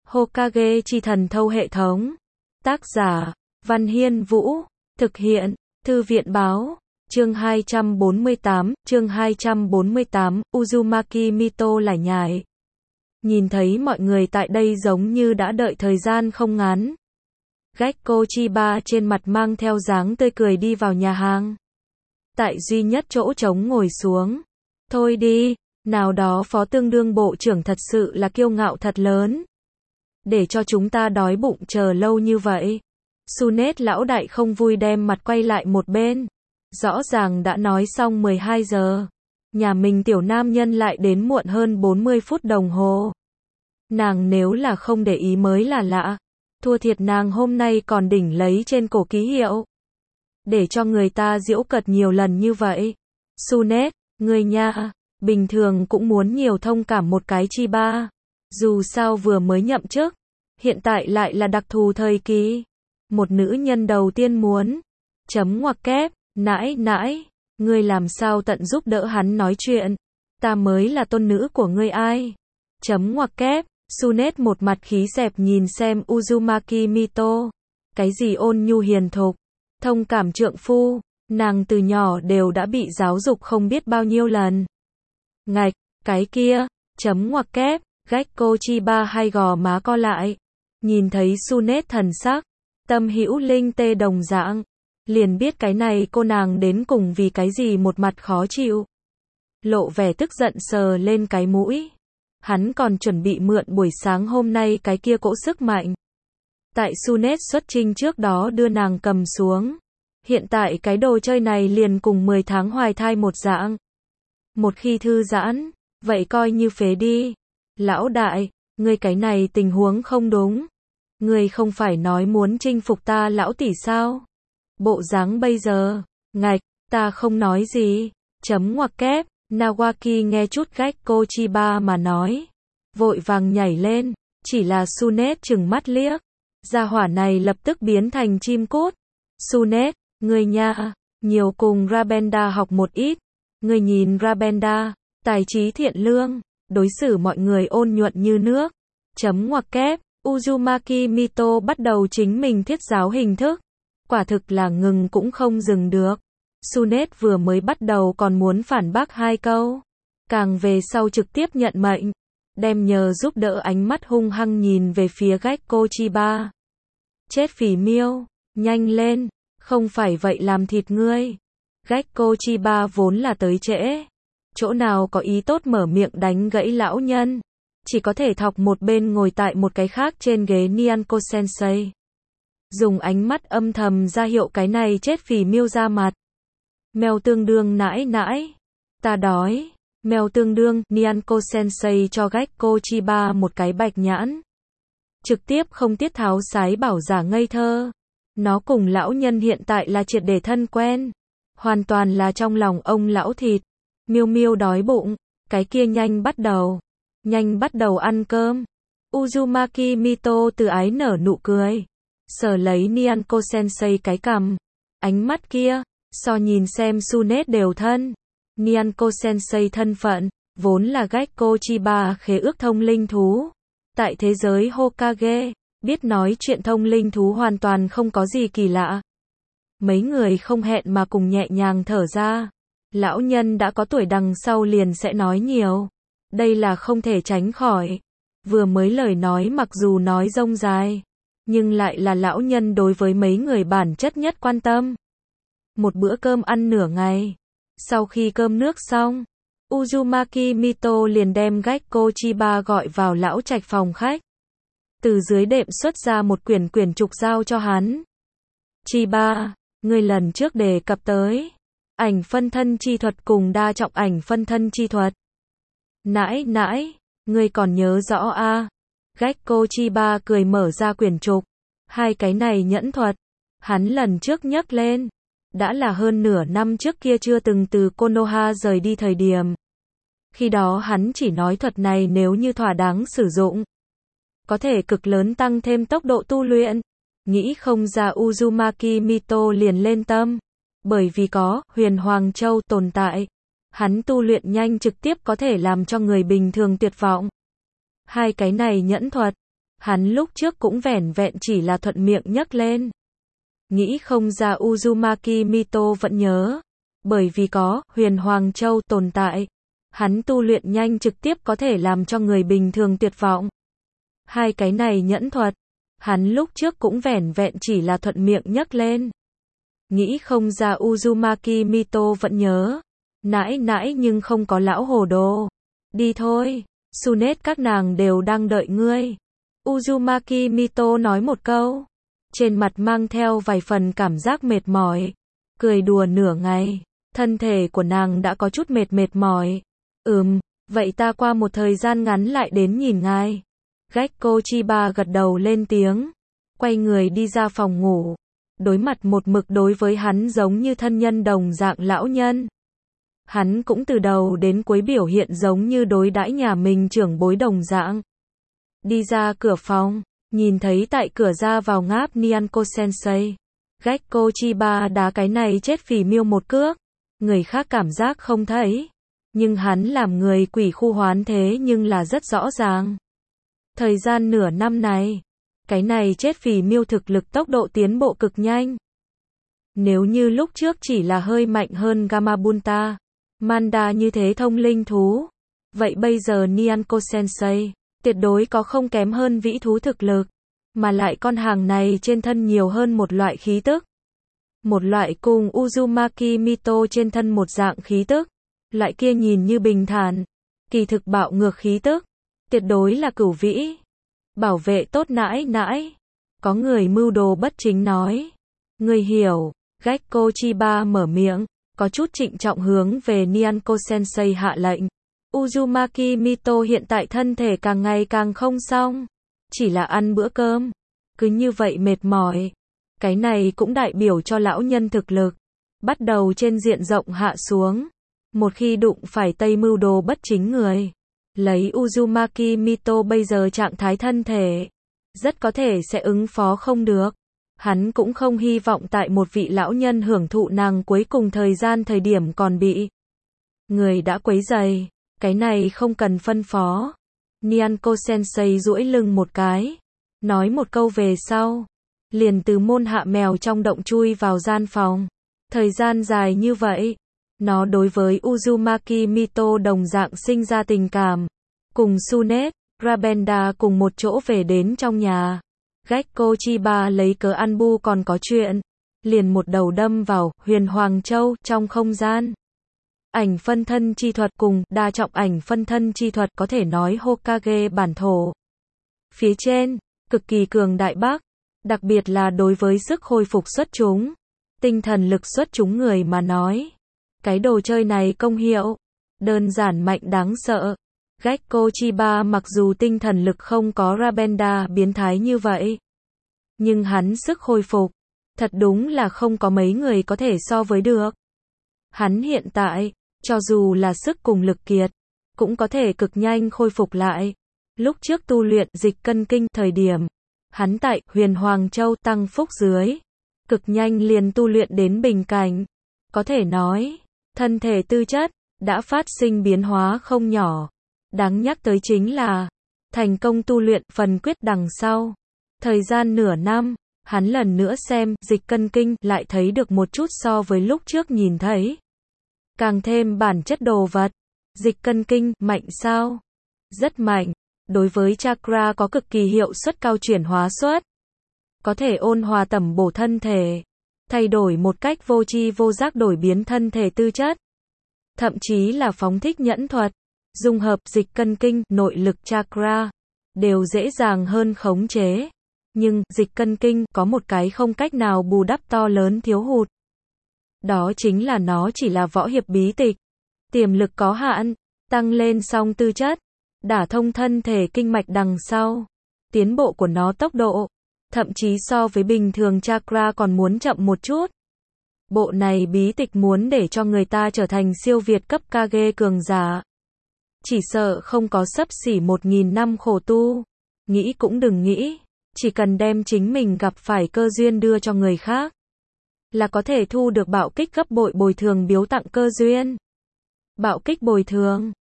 Hokage chi thần thâu hệ thống. Tác giả, Văn Hiên Vũ. Thực hiện, Thư viện Báo. Chương 248, Uzumaki Mito lải nhải. Nhìn thấy mọi người tại đây giống như đã đợi thời gian không ngắn. Gekko Chiba trên mặt mang theo dáng tươi cười đi vào nhà hàng. Tại duy nhất chỗ trống ngồi xuống. Thôi đi, nào đó phó tương đương bộ trưởng thật sự là kiêu ngạo thật lớn. Để cho chúng ta đói bụng chờ lâu như vậy. Sunet lão đại không vui đem mặt quay lại một bên. Rõ ràng đã nói xong 12 giờ. Nhà mình tiểu nam nhân lại đến muộn hơn 40 phút đồng hồ. Nàng nếu là không để ý mới là lạ. Thua thiệt nàng hôm nay còn đỉnh lấy trên cổ ký hiệu. Để cho người ta giễu cợt nhiều lần như vậy. Sunet, người nha, bình thường cũng muốn nhiều thông cảm một cái Chiba. Dù sao vừa mới nhậm chức, hiện tại lại là đặc thù thời kỳ. Một nữ nhân đầu tiên muốn. Chấm ngoặc kép, nãi, ngươi làm sao tận giúp đỡ hắn nói chuyện. Ta mới là tôn nữ của ngươi ai. Chấm ngoặc kép, Sunet một mặt khí xẹp nhìn xem Uzumaki Mito. Cái gì ôn nhu hiền thục, thông cảm trượng phu, nàng từ nhỏ đều đã bị giáo dục không biết bao nhiêu lần. Ngạch, cái kia, chấm ngoặc kép, Gekko Chiba hay gò má co lại. Nhìn thấy Sunet thần sắc, tâm hữu linh tê đồng dạng. Liền biết cái này cô nàng đến cùng vì cái gì một mặt khó chịu. Lộ vẻ tức giận sờ lên cái mũi. Hắn còn chuẩn bị mượn buổi sáng hôm nay cái kia cỗ sức mạnh. Tại Sunet xuất trinh trước đó đưa nàng cầm xuống. Hiện tại cái đồ chơi này liền cùng 10 tháng hoài thai một dạng. Một khi thư giãn, vậy coi như phế đi. Lão đại, ngươi cái này tình huống không đúng. Ngươi không phải nói muốn chinh phục ta lão tỷ sao? Bộ dáng bây giờ, ngạch, ta không nói gì. Chấm ngoặc kép, Nawaki nghe chút Gekko Chiba mà nói. Vội vàng nhảy lên, chỉ là Sunet chừng mắt liếc. Gia hỏa này lập tức biến thành chim cút. Sunet, ngươi nha, nhiều cùng Rabenda học một ít. Ngươi nhìn Rabenda, tài trí thiện lương, đối xử mọi người ôn nhuận như nước. Chấm ngoặc kép, Uzumaki Mito bắt đầu chính mình thiết giáo hình thức. Quả thực là ngừng cũng không dừng được. Sunet vừa mới bắt đầu còn muốn phản bác 2 câu. Càng về sau trực tiếp nhận mệnh. Đem nhờ giúp đỡ ánh mắt hung hăng nhìn về phía Gekko Chiba. Chết phỉ miêu, nhanh lên, không phải vậy làm thịt ngươi. Gekko Chiba vốn là tới trễ. Chỗ nào có ý tốt mở miệng đánh gãy lão nhân. Chỉ có thể thọc một bên ngồi tại một cái khác trên ghế Nyanko Sensei. Dùng ánh mắt âm thầm ra hiệu cái này chết phỉ miêu ra mặt. Mèo tương đương nãi, ta đói. Mèo tương đương, Nyanko Sensei cho Gekko Chiba một cái bạch nhãn. Trực tiếp không tiết tháo sái bảo giả ngây thơ. Nó cùng lão nhân hiện tại là triệt để thân quen. Hoàn toàn là trong lòng ông lão thịt. Miêu miêu đói bụng, cái kia nhanh bắt đầu ăn cơm. Uzumaki Mito từ ái nở nụ cười. Sờ lấy Nyanko Sensei cái cằm. Ánh mắt kia, so nhìn xem Sunet đều thân. Nyanko Sensei thân phận, vốn là Gekko Chiba khế ước thông linh thú. Tại thế giới Hokage, biết nói chuyện thông linh thú hoàn toàn không có gì kỳ lạ. Mấy người không hẹn mà cùng nhẹ nhàng thở ra. Lão nhân đã có tuổi đằng sau liền sẽ nói nhiều. Đây là không thể tránh khỏi. Vừa mới lời nói mặc dù nói rông dài, nhưng lại là lão nhân đối với mấy người bản chất nhất quan tâm. Một bữa cơm ăn nửa ngày. Sau khi cơm nước xong, Uzumaki Mito liền đem Gekko Chiba gọi vào lão trạch phòng khách. Từ dưới đệm xuất ra một quyển trục giao cho hắn. Chiba, ngươi lần trước đề cập tới ảnh phân thân chi thuật cùng đa trọng ảnh phân thân chi thuật. Nãi, ngươi còn nhớ rõ a? Gekko Chiba cười mở ra quyển trục. 2 cái này nhẫn thuật, hắn lần trước nhắc lên. Đã là hơn nửa năm trước kia chưa từng từ Konoha rời đi thời điểm. Khi đó hắn chỉ nói thuật này nếu như thỏa đáng sử dụng, có thể cực lớn tăng thêm tốc độ tu luyện. Nghĩ không ra Uzumaki Mito liền lên tâm. Bởi vì có Huyền Hoàng Châu tồn tại. Hắn tu luyện nhanh trực tiếp có thể làm cho người bình thường tuyệt vọng. 2 cái này nhẫn thuật, Hắn lúc trước cũng vẻn vẹn chỉ là thuận miệng nhắc lên. Nghĩ không ra Uzumaki Mito vẫn nhớ. Bởi vì có Huyền Hoàng Châu tồn tại. Hắn tu luyện nhanh trực tiếp có thể làm cho người bình thường tuyệt vọng. Hai cái này nhẫn thuật. Hắn lúc trước cũng vẻn vẹn chỉ là thuận miệng nhắc lên. Nghĩ không ra Uzumaki Mito vẫn nhớ. Nãi nãi nhưng không có lão hồ đồ. Đi thôi. Sunet các nàng đều đang đợi ngươi. Uzumaki Mito nói một câu. Trên mặt mang theo vài phần cảm giác mệt mỏi. Cười đùa nửa ngày. Thân thể của nàng đã có chút mệt mỏi. Vậy ta qua một thời gian ngắn lại đến nhìn ngài. Gekko Chiba gật đầu lên tiếng. Quay người đi ra phòng ngủ. Đối mặt một mực đối với hắn giống như thân nhân đồng dạng lão nhân. Hắn cũng từ đầu đến cuối biểu hiện giống như đối đãi nhà mình trưởng bối đồng dạng. Đi ra cửa phòng, nhìn thấy tại cửa ra vào ngáp Nyanko Sensei. Gekko Chiba đá cái này chết phì miêu một cước. Người khác cảm giác không thấy. Nhưng hắn làm người quỷ khu hoán thế nhưng là rất rõ ràng. Thời gian nửa năm này, cái này chết phì miêu thực lực tốc độ tiến bộ cực nhanh. Nếu như lúc trước chỉ là hơi mạnh hơn Gamabunta, Manda như thế thông linh thú, vậy bây giờ Nyanko Sensei tuyệt đối có không kém hơn vĩ thú thực lực, mà lại con hàng này trên thân nhiều hơn một loại khí tức. Một loại cùng Uzumaki Mito trên thân một dạng khí tức, loại kia nhìn như bình thản, kỳ thực bạo ngược khí tức, tuyệt đối là cửu vĩ. Bảo vệ tốt nãi nãi. Có người mưu đồ bất chính nói. Người hiểu. Gekko Chiba mở miệng, có chút trịnh trọng hướng về Nyanko Sensei hạ lệnh. Uzumaki Mito hiện tại thân thể càng ngày càng không xong. Chỉ là ăn bữa cơm. Cứ như vậy mệt mỏi. Cái này cũng đại biểu cho lão nhân thực lực. Bắt đầu trên diện rộng hạ xuống. Một khi đụng phải tây mưu đồ bất chính người. Lấy Uzumaki Mito bây giờ trạng thái thân thể. Rất có thể sẽ ứng phó không được. Hắn cũng không hy vọng tại một vị lão nhân hưởng thụ nàng cuối cùng thời điểm còn bị người đã quấy rầy. Cái này không cần phân phó. Nyanko Sensei duỗi lưng một cái. Nói một câu về sau. Liền từ môn hạ mèo trong động chui vào gian phòng. Thời gian dài như vậy. Nó đối với Uzumaki Mito đồng dạng sinh ra tình cảm. Cùng Sunet, Rabenda cùng một chỗ về đến trong nhà. Gekko Chiba lấy cớ ăn bu còn có chuyện. Liền một đầu đâm vào Huyền Hoàng Châu trong không gian. Ảnh phân thân chi thuật cùng đa trọng ảnh phân thân chi thuật có thể nói Hokage bản thổ. Phía trên, cực kỳ cường đại bác. Đặc biệt là đối với sức hồi phục xuất chúng. Tinh thần lực xuất chúng người mà nói. Cái đồ chơi này công hiệu. Đơn giản mạnh đáng sợ. Gekko Chiba mặc dù tinh thần lực không có Rabenda biến thái như vậy. Nhưng hắn sức hồi phục. Thật đúng là không có mấy người có thể so với được. Hắn hiện tại, cho dù là sức cùng lực kiệt, cũng có thể cực nhanh khôi phục lại. Lúc trước tu luyện dịch cân kinh thời điểm. Hắn tại Huyền Hoàng Châu tăng phúc dưới. Cực nhanh liền tu luyện đến bình cảnh. Có thể nói, thân thể tư chất, đã phát sinh biến hóa không nhỏ. Đáng nhắc tới chính là, thành công tu luyện phần quyết đằng sau. Thời gian nửa năm, hắn lần nữa xem dịch cân kinh lại thấy được một chút so với lúc trước nhìn thấy. Càng thêm bản chất đồ vật. Dịch cân kinh, mạnh sao? Rất mạnh. Đối với chakra có cực kỳ hiệu suất cao chuyển hóa suất. Có thể ôn hòa tẩm bổ thân thể. Thay đổi một cách vô tri vô giác đổi biến thân thể tư chất. Thậm chí là phóng thích nhẫn thuật. Dung hợp dịch cân kinh, nội lực chakra. Đều dễ dàng hơn khống chế. Nhưng, dịch cân kinh có một cái không cách nào bù đắp to lớn thiếu hụt. Đó chính là nó chỉ là võ hiệp bí tịch. Tiềm lực có hạn. Tăng lên xong tư chất. Đả thông thân thể kinh mạch đằng sau. Tiến bộ của nó tốc độ. Thậm chí so với bình thường chakra còn muốn chậm một chút. Bộ này bí tịch muốn để cho người ta trở thành siêu việt cấp Kage cường giả. Chỉ sợ không có xấp xỉ 1000 năm khổ tu. Nghĩ cũng đừng nghĩ. Chỉ cần đem chính mình gặp phải cơ duyên đưa cho người khác. Là có thể thu được bạo kích gấp bội bồi thường biếu tặng cơ duyên. Bạo kích bồi thường.